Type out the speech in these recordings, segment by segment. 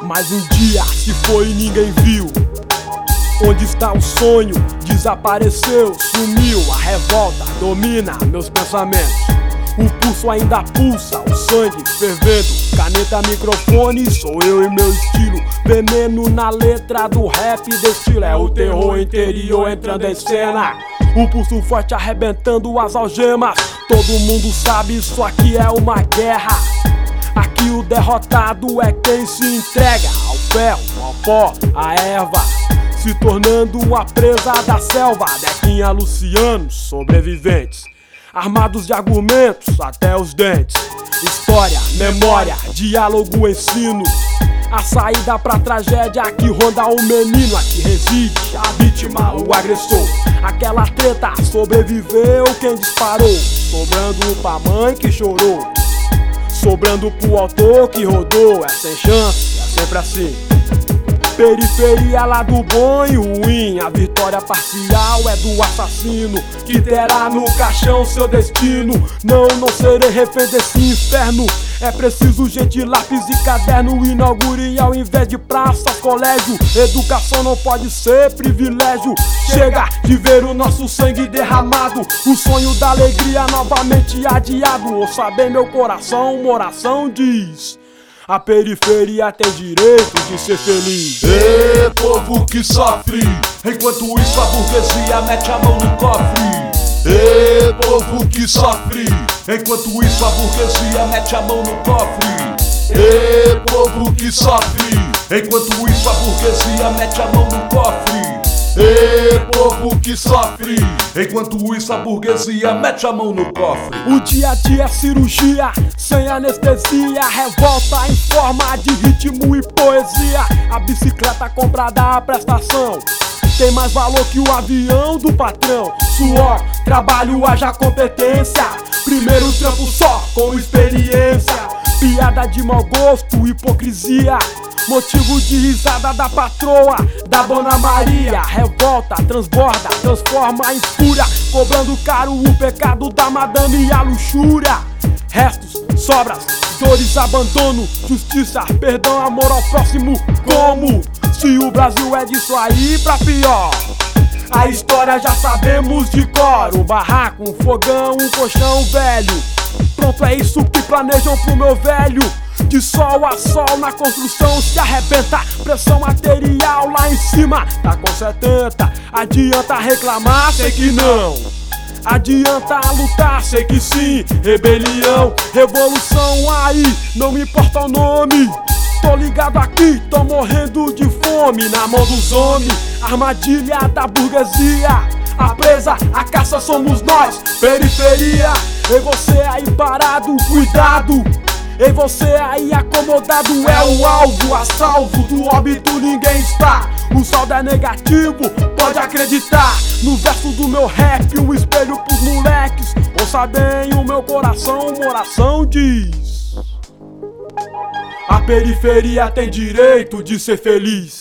Mais um dia se foi e ninguém viu. Onde está o sonho? Desapareceu, sumiu. A revolta domina meus pensamentos. O pulso ainda pulsa, o sangue fervendo. Caneta, microfone, sou eu e meu estilo. Veneno na letra do rap destilo. É o terror interior entrando em cena. O pulso forte arrebentando as algemas. Todo mundo sabe, isso aqui é uma guerra. Aqui o derrotado é quem se entrega ao ferro, ao pó, à erva, se tornando a presa da selva. Dequinha, Luciano, sobreviventes, armados de argumentos até os dentes. História, memória, diálogo, ensino. A saída pra tragédia que ronda o menino. Aqui reside a vítima, o agressor. Aquela treta, sobreviveu quem disparou. Sobrando pra mãe que chorou, sobrando pro autor que rodou. É sem chance, é sempre assim. Periferia, lado bom e ruim. A vitória parcial é do assassino, que terá no caixão seu destino. Não serei refém desse inferno. É preciso gente, lápis e caderno. Inaugure ao invés de praça, colégio. Educação não pode ser privilégio. Chega de ver o nosso sangue derramado. O sonho da alegria novamente adiado. Ouça bem meu coração, uma oração diz: a periferia tem direito de ser feliz. Ê, povo que sofre, enquanto isso a burguesia mete a mão no cofre. Ê, povo que sofre, enquanto isso a burguesia mete a mão no cofre. Ê, povo que sofre, enquanto isso a burguesia mete a mão no cofre. Ê, povo que sofre, enquanto isso a burguesia mete a mão no cofre. O dia a dia é cirurgia, sem anestesia. Revolta em forma de ritmo e poesia. A bicicleta comprada à prestação tem mais valor que o avião do patrão. Suor, trabalho, haja competência. Primeiro trampo só com experiência. Piada de mau gosto, hipocrisia. Motivo de risada da patroa, da Dona Maria. Revolta, transborda, transforma em fúria, cobrando caro o pecado da madame e a luxúria. Restos, sobras, dores, abandono, justiça, perdão, amor ao próximo. Como? Se o Brasil é disso aí pra pior. A história já sabemos de cor. Um barraco, um fogão, um colchão velho. Pronto, é isso que planejam pro meu velho. De sol a sol na construção se arrebenta. Pressão material lá em cima, tá com 70. Adianta reclamar? Sei que não. Adianta lutar? Sei que sim. Rebelião, revolução aí, não me importa o nome. Tô ligado aqui, tô morrendo de fome. Na mão dos homens, armadilha da burguesia. A presa, a caça somos nós, periferia. E você aí parado, cuidado. E você aí acomodado, é o alvo. A salvo do óbito ninguém está. O saldo é negativo, pode acreditar. No verso do meu rap, um espelho pros moleques. Ouça bem o meu coração, uma oração diz: a periferia tem direito de ser feliz.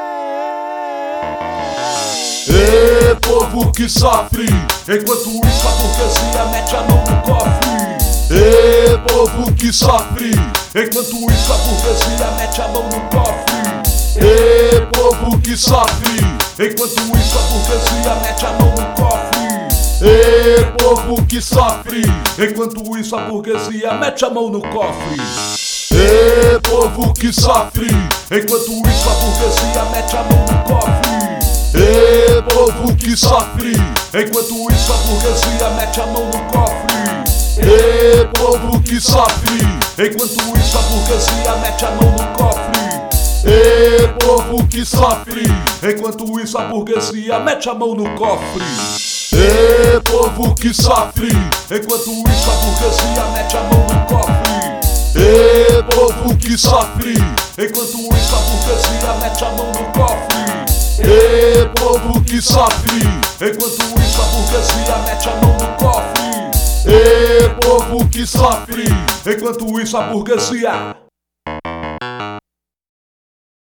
Ê, povo que sofre, enquanto isso a burguesia mete a mão no cofre. Ê, povo que sofre, enquanto isso a burguesia mete a mão no cofre. Ê, povo que sofre, enquanto isso a burguesia mete a mão no cofre. Ê, povo que sofre, enquanto isso a burguesia mete a mão no cofre. Ê, povo que sofre, enquanto isso a burguesia mete a mão no cofre. Ê, povo que sofre, enquanto isso a burguesia mete a mão no cofre. Ê, povo que sofre, enquanto isso a burguesia mete a mão no cofre. Ê, povo que sofre, enquanto isso a burguesia mete a mão no cofre. Ê, povo que sofre, enquanto isso a burguesia mete a mão no cofre. Ê, povo que sofre, enquanto isso a burguesia mete a mão no cofre. Ê, povo que sofre, enquanto isso a burguesia mete a mão no cofre. Ê, povo que sofre, enquanto isso a burguesia